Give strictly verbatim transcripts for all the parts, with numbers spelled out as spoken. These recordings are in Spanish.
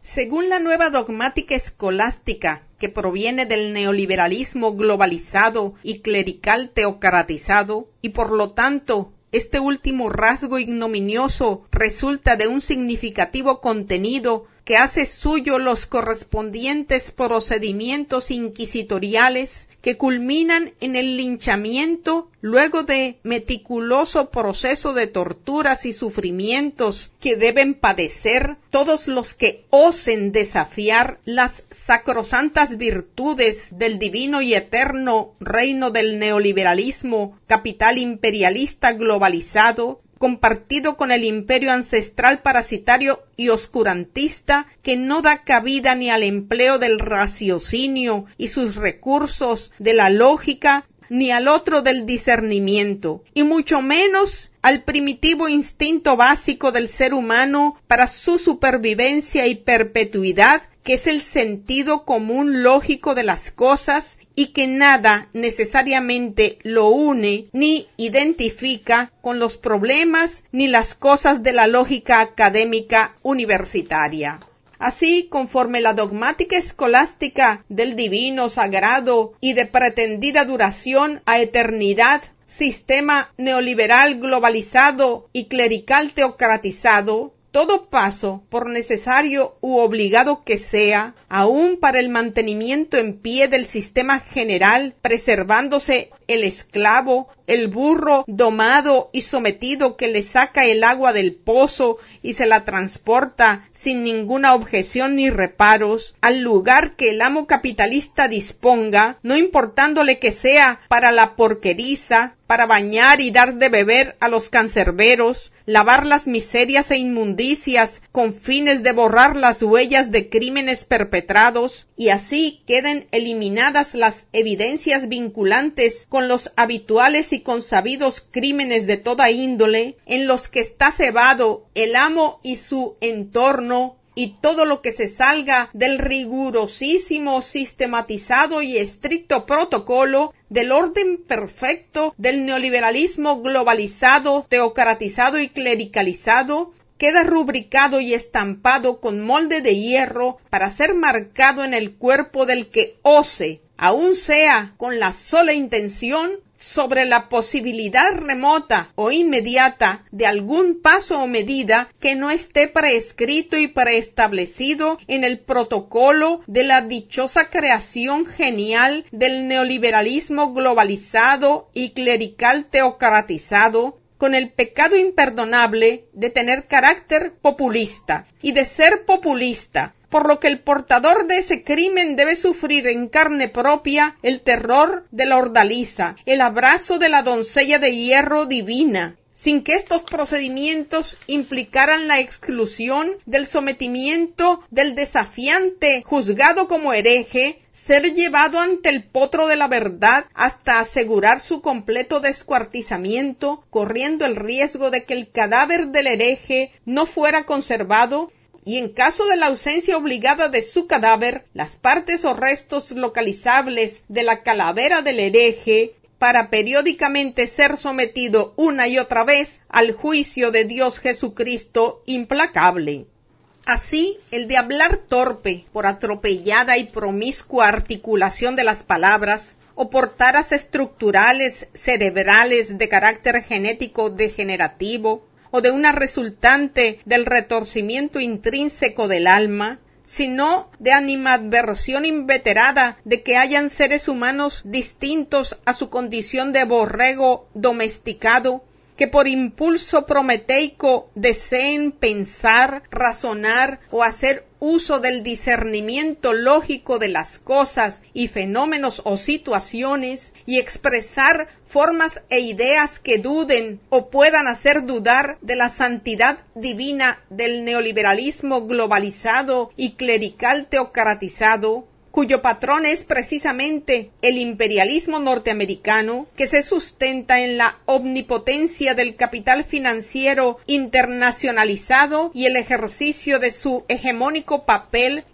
Según la nueva dogmática escolástica que proviene del neoliberalismo globalizado y clerical teocratizado, y por lo tanto este último rasgo ignominioso resulta de un significativo contenido que hace suyo los correspondientes procedimientos inquisitoriales que culminan en el linchamiento luego de meticuloso proceso de torturas y sufrimientos que deben padecer todos los que osen desafiar las sacrosantas virtudes del divino y eterno reino del neoliberalismo capital imperialista globalizado, compartido con el imperio ancestral parasitario y oscurantista que no da cabida ni al empleo del raciocinio y sus recursos de la lógica, ni al otro del discernimiento, y mucho menos al primitivo instinto básico del ser humano para su supervivencia y perpetuidad, que es el sentido común lógico de las cosas y que nada necesariamente lo une ni identifica con los problemas ni las cosas de la lógica académica universitaria. Así, conforme la dogmática escolástica del divino, sagrado y de pretendida duración a eternidad, sistema neoliberal globalizado y clerical teocratizado, todo paso, por necesario u obligado que sea, aun para el mantenimiento en pie del sistema general, preservándose el esclavo, el burro domado y sometido que le saca el agua del pozo y se la transporta sin ninguna objeción ni reparos al lugar que el amo capitalista disponga, no importándole que sea para la porqueriza, para bañar y dar de beber a los cancerberos, lavar las miserias e inmundicias con fines de borrar las huellas de crímenes perpetrados, y así queden eliminadas las evidencias vinculantes con los habituales y consabidos crímenes de toda índole en los que está cebado el amo y su entorno, y todo lo que se salga del rigurosísimo, sistematizado y estricto protocolo del orden perfecto del neoliberalismo globalizado, teocratizado y clericalizado, queda rubricado y estampado con molde de hierro para ser marcado en el cuerpo del que ose, aun sea con la sola intención, sobre la posibilidad remota o inmediata de algún paso o medida que no esté prescrito y preestablecido en el protocolo de la dichosa creación genial del neoliberalismo globalizado y clerical teocratizado, con el pecado imperdonable de tener carácter populista y de ser populista, por lo que el portador de ese crimen debe sufrir en carne propia el terror de la ordaliza, el abrazo de la doncella de hierro divina, sin que estos procedimientos implicaran la exclusión del sometimiento del desafiante juzgado como hereje, ser llevado ante el potro de la verdad hasta asegurar su completo descuartizamiento, corriendo el riesgo de que el cadáver del hereje no fuera conservado, y en caso de la ausencia obligada de su cadáver, las partes o restos localizables de la calavera del hereje, para periódicamente ser sometido una y otra vez al juicio de Dios Jesucristo implacable. Así, el de hablar torpe por atropellada y promiscua articulación de las palabras, o por taras estructurales cerebrales de carácter genético degenerativo, o de una resultante del retorcimiento intrínseco del alma, sino de animadversión inveterada de que hayan seres humanos distintos a su condición de borrego domesticado, que por impulso prometeico deseen pensar, razonar o hacer uso del discernimiento lógico de las cosas y fenómenos o situaciones y expresar formas e ideas que duden o puedan hacer dudar de la santidad divina del neoliberalismo globalizado y clerical teocratizado, cuyo patrón es precisamente el imperialismo norteamericano, que se sustenta en la omnipotencia del capital financiero internacionalizado y el ejercicio de su hegemónico papel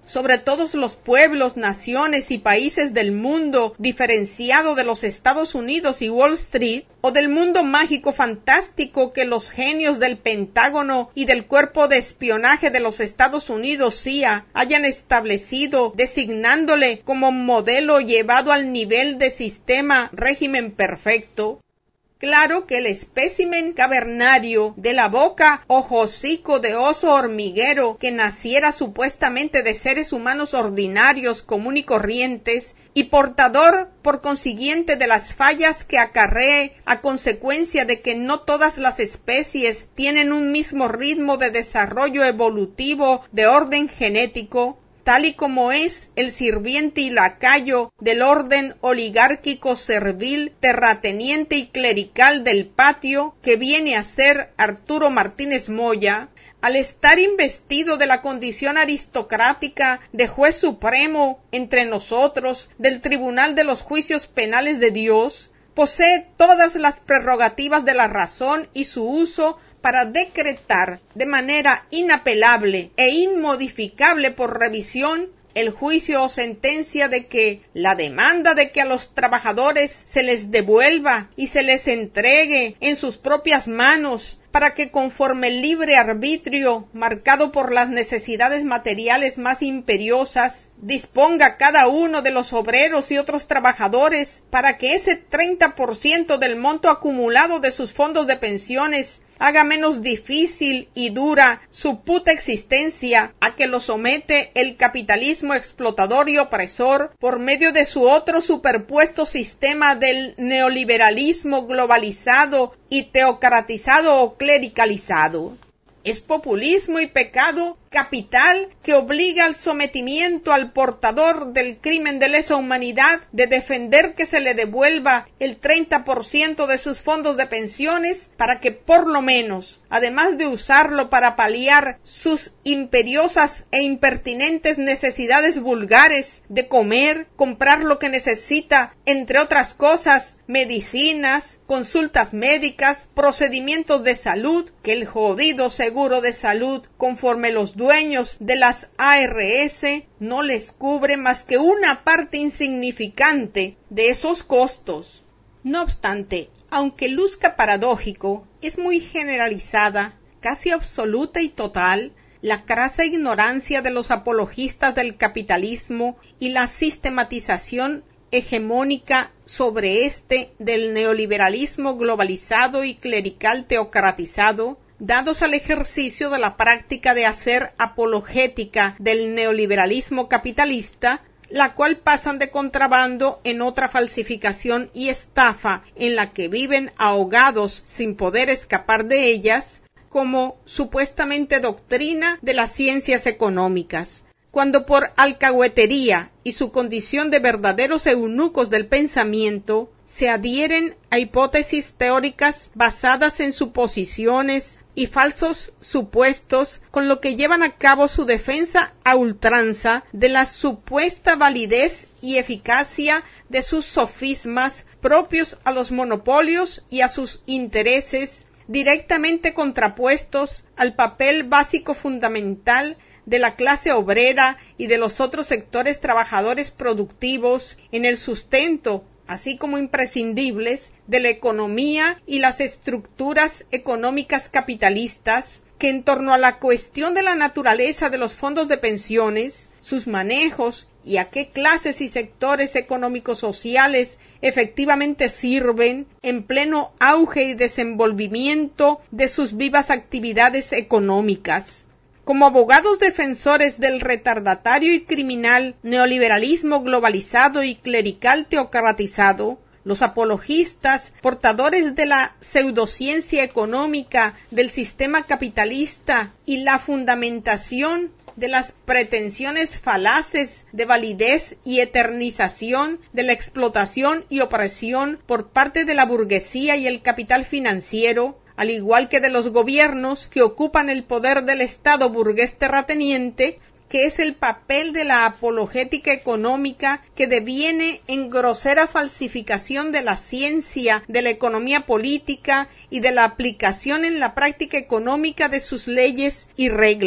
sobre todos los pueblos, naciones y países del mundo, diferenciado de los Estados Unidos y Wall Street, o del mundo mágico fantástico que los genios del Pentágono y del Cuerpo de Espionaje de los Estados Unidos, C I A, hayan establecido, designándole como modelo llevado al nivel de sistema régimen perfecto. Claro que el espécimen cavernario de la boca o hocico de oso hormiguero que naciera supuestamente de seres humanos ordinarios, común y corrientes, y portador por consiguiente de las fallas que acarree a consecuencia de que no todas las especies tienen un mismo ritmo de desarrollo evolutivo de orden genético, tal y como es el sirviente y lacayo del orden oligárquico servil, terrateniente y clerical del patio, que viene a ser Arturo Martínez Moya, al estar investido de la condición aristocrática de juez supremo entre nosotros del Tribunal de los Juicios Penales de Dios, posee todas las prerrogativas de la razón y su uso para decretar de manera inapelable e inmodificable por revisión el juicio o sentencia de que la demanda de que a los trabajadores se les devuelva y se les entregue en sus propias manos para que conforme el libre arbitrio marcado por las necesidades materiales más imperiosas disponga cada uno de los obreros y otros trabajadores para que ese treinta por ciento del monto acumulado de sus fondos de pensiones haga menos difícil y dura su puta existencia a que lo somete el capitalismo explotador y opresor por medio de su otro superpuesto sistema del neoliberalismo globalizado y teocratizado o clericalizado. Es populismo y pecado capital que obliga al sometimiento al portador del crimen de lesa humanidad de defender que se le devuelva el treinta por ciento de sus fondos de pensiones para que por lo menos, además de usarlo para paliar sus imperiosas e impertinentes necesidades vulgares de comer, comprar lo que necesita, entre otras cosas, medicinas, consultas médicas, procedimientos de salud, que el jodido seguro de salud, conforme los dueños de las A R S, no les cubre más que una parte insignificante de esos costos. No obstante, aunque luzca paradójico, es muy generalizada, casi absoluta y total, la crasa ignorancia de los apologistas del capitalismo y la sistematización hegemónica sobre este del neoliberalismo globalizado y clerical teocratizado, dados al ejercicio de la práctica de hacer apologética del neoliberalismo capitalista, la cual pasan de contrabando en otra falsificación y estafa en la que viven ahogados sin poder escapar de ellas, como supuestamente doctrina de las ciencias económicas, cuando por alcahuetería y su condición de verdaderos eunucos del pensamiento se adhieren a hipótesis teóricas basadas en suposiciones y falsos supuestos, con lo que llevan a cabo su defensa a ultranza de la supuesta validez y eficacia de sus sofismas propios a los monopolios y a sus intereses, directamente contrapuestos al papel básico fundamental de la clase obrera y de los otros sectores trabajadores productivos en el sustento, así como imprescindibles, de la economía y las estructuras económicas capitalistas, que en torno a la cuestión de la naturaleza de los fondos de pensiones, sus manejos y a qué clases y sectores económicos sociales efectivamente sirven en pleno auge y desenvolvimiento de sus vivas actividades económicas. Como abogados defensores del retardatario y criminal neoliberalismo globalizado y clerical teocratizado, los apologistas, portadores de la pseudociencia económica del sistema capitalista y la fundamentación de las pretensiones falaces de validez y eternización de la explotación y opresión por parte de la burguesía y el capital financiero, al igual que de los gobiernos que ocupan el poder del Estado burgués terrateniente, que es el papel de la apologética económica que deviene en grosera falsificación de la ciencia, de la economía política y de la aplicación en la práctica económica de sus leyes y reglas,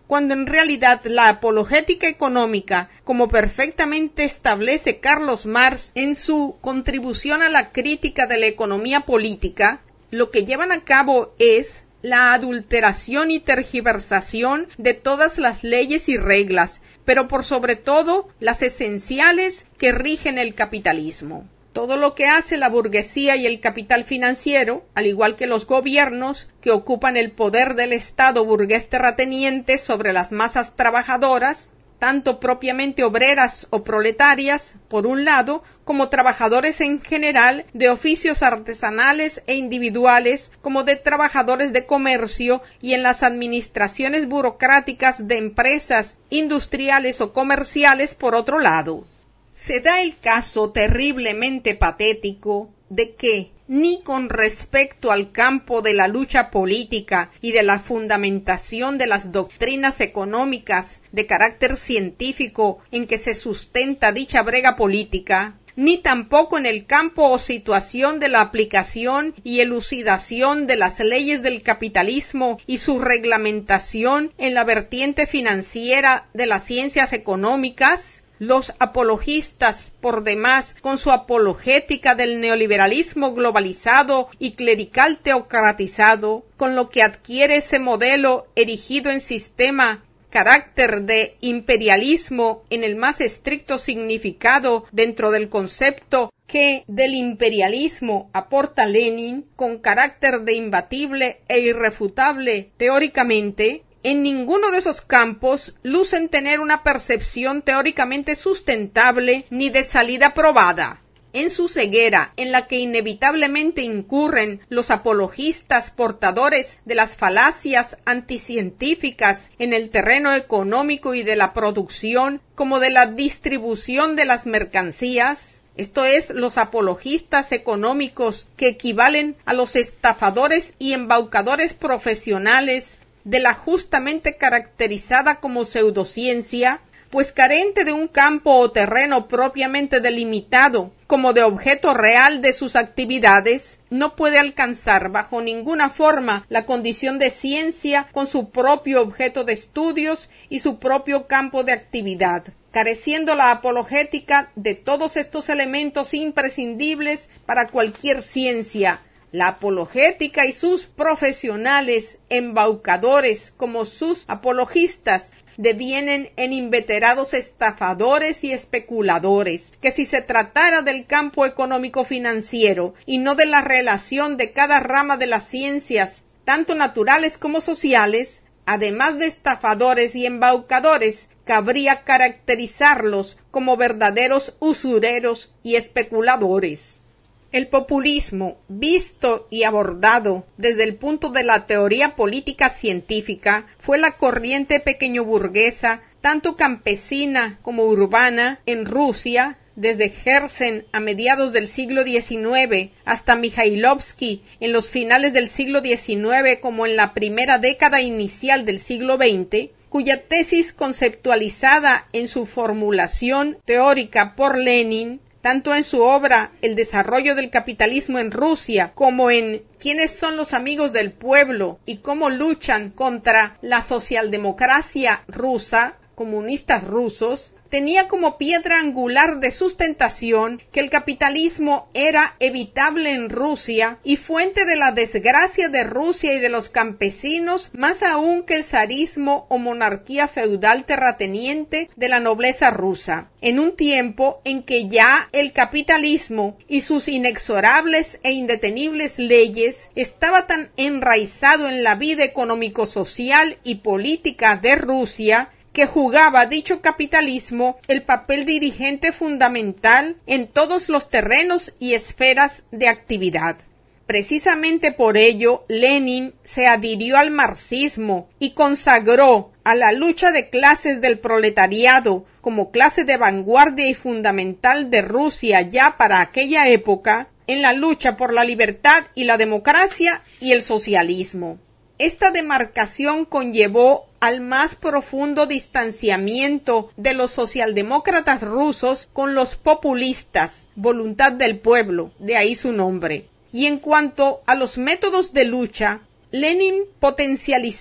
cuando en realidad la apologética económica, como perfectamente establece Carlos Marx en su contribución a la crítica de la economía política, lo que llevan a cabo es la adulteración y tergiversación de todas las leyes y reglas, pero por sobre todo las esenciales que rigen el capitalismo. Todo lo que hace la burguesía y el capital financiero, al igual que los gobiernos que ocupan el poder del Estado burgués terrateniente sobre las masas trabajadoras, tanto propiamente obreras o proletarias, por un lado, como trabajadores en general de oficios artesanales e individuales, como de trabajadores de comercio y en las administraciones burocráticas de empresas industriales o comerciales, por otro lado. Se da el caso terriblemente patético de que, ni con respecto al campo de la lucha política y de la fundamentación de las doctrinas económicas de carácter científico en que se sustenta dicha brega política, ni tampoco en el campo o situación de la aplicación y elucidación de las leyes del capitalismo y su reglamentación en la vertiente financiera de las ciencias económicas, los apologistas, por demás, con su apologética del neoliberalismo globalizado y clerical teocratizado, con lo que adquiere ese modelo erigido en sistema carácter de imperialismo en el más estricto significado dentro del concepto que del imperialismo aporta Lenin, con carácter de imbatible e irrefutable teóricamente, en ninguno de esos campos lucen tener una percepción teóricamente sustentable ni de salida probada. En su ceguera, en la que inevitablemente incurren los apologistas portadores de las falacias anticientíficas en el terreno económico y de la producción, como de la distribución de las mercancías, esto es, los apologistas económicos que equivalen a los estafadores y embaucadores profesionales de la justamente caracterizada como pseudociencia, pues carente de un campo o terreno propiamente delimitado como de objeto real de sus actividades, no puede alcanzar bajo ninguna forma la condición de ciencia con su propio objeto de estudios y su propio campo de actividad, careciendo la apologética de todos estos elementos imprescindibles para cualquier ciencia. La apologética y sus profesionales embaucadores como sus apologistas devienen en inveterados estafadores y especuladores, que si se tratara del campo económico financiero y no de la relación de cada rama de las ciencias, tanto naturales como sociales, además de estafadores y embaucadores, cabría caracterizarlos como verdaderos usureros y especuladores. El populismo, visto y abordado desde el punto de la teoría política científica, fue la corriente pequeñoburguesa, tanto campesina como urbana, en Rusia, desde Herzen a mediados del siglo diecinueve hasta Mikhailovsky en los finales del siglo diecinueve como en la primera década inicial del siglo veinte, cuya tesis conceptualizada en su formulación teórica por Lenin, tanto en su obra El desarrollo del capitalismo en Rusia, como en ¿Quiénes son los amigos del pueblo? Y cómo luchan contra la socialdemocracia rusa, comunistas rusos, tenía como piedra angular de sustentación que el capitalismo era evitable en Rusia y fuente de la desgracia de Rusia y de los campesinos, más aún que el zarismo o monarquía feudal terrateniente de la nobleza rusa, en un tiempo en que ya el capitalismo y sus inexorables e indetenibles leyes estaba tan enraizado en la vida económico-social y política de Rusia que jugaba dicho capitalismo el papel dirigente fundamental en todos los terrenos y esferas de actividad. Precisamente por ello, Lenin se adhirió al marxismo y consagró a la lucha de clases del proletariado como clase de vanguardia y fundamental de Rusia ya para aquella época, en la lucha por la libertad y la democracia y el socialismo. Esta demarcación conllevó al más profundo distanciamiento de los socialdemócratas rusos con los populistas, voluntad del pueblo, de ahí su nombre. Y en cuanto a los métodos de lucha, Lenin potencializó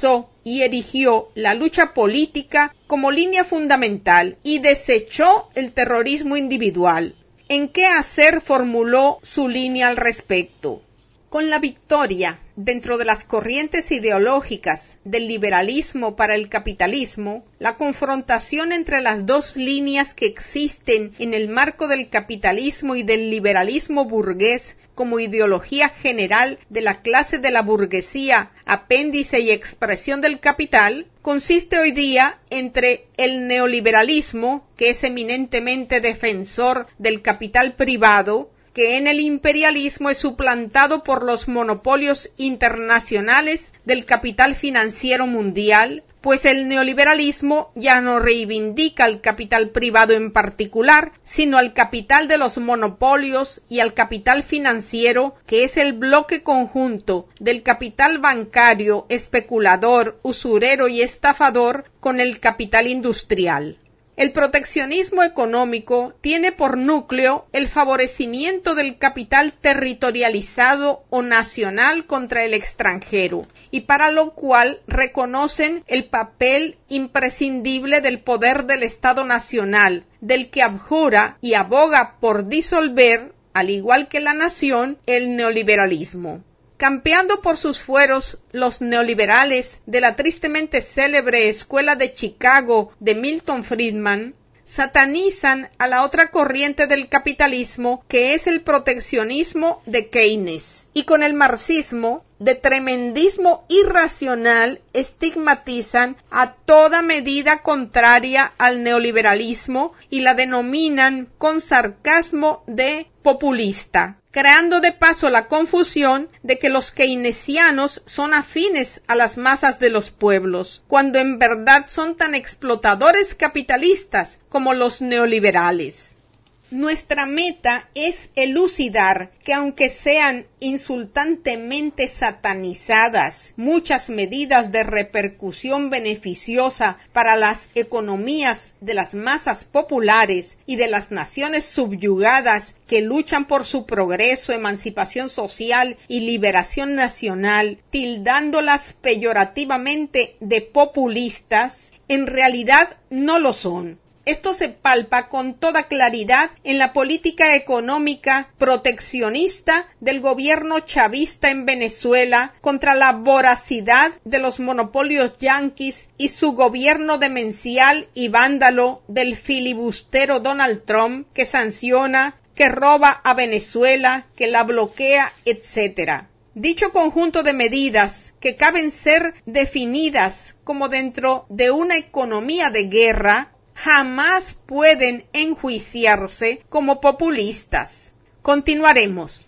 y erigió la lucha política como línea fundamental y desechó el terrorismo individual. ¿En qué hacer formuló su línea al respecto? Con la victoria dentro de las corrientes ideológicas del liberalismo para el capitalismo, la confrontación entre las dos líneas que existen en el marco del capitalismo y del liberalismo burgués como ideología general de la clase de la burguesía, apéndice y expresión del capital, consiste hoy día entre el neoliberalismo, que es eminentemente defensor del capital privado, que en el imperialismo es suplantado por los monopolios internacionales del capital financiero mundial, pues el neoliberalismo ya no reivindica al capital privado en particular, sino al capital de los monopolios y al capital financiero, que es el bloque conjunto del capital bancario, especulador, usurero y estafador con el capital industrial. El proteccionismo económico tiene por núcleo el favorecimiento del capital territorializado o nacional contra el extranjero, y para lo cual reconocen el papel imprescindible del poder del Estado nacional, del que abjura y aboga por disolver, al igual que la nación, el neoliberalismo. Campeando por sus fueros, los neoliberales de la tristemente célebre Escuela de Chicago de Milton Friedman satanizan a la otra corriente del capitalismo, que es el proteccionismo de Keynes, y con el marxismo de tremendismo irracional estigmatizan a toda medida contraria al neoliberalismo y la denominan con sarcasmo de populista, creando de paso la confusión de que los keynesianos son afines a las masas de los pueblos, cuando en verdad son tan explotadores capitalistas como los neoliberales. Nuestra meta es elucidar que aunque sean insultantemente satanizadas muchas medidas de repercusión beneficiosa para las economías de las masas populares y de las naciones subyugadas que luchan por su progreso, emancipación social y liberación nacional, tildándolas peyorativamente de populistas, en realidad no lo son. Esto se palpa con toda claridad en la política económica proteccionista del gobierno chavista en Venezuela contra la voracidad de los monopolios yanquis y su gobierno demencial y vándalo del filibustero Donald Trump, que sanciona, que roba a Venezuela, que la bloquea, etcétera. Dicho conjunto de medidas que caben ser definidas como dentro de una economía de guerra jamás pueden enjuiciarse como populistas. Continuaremos.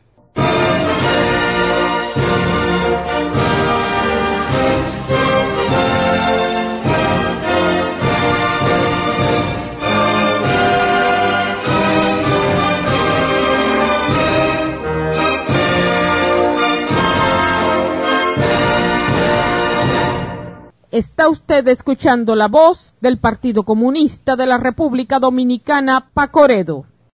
Está usted escuchando la voz del Partido Comunista de la República Dominicana, Pacoredo.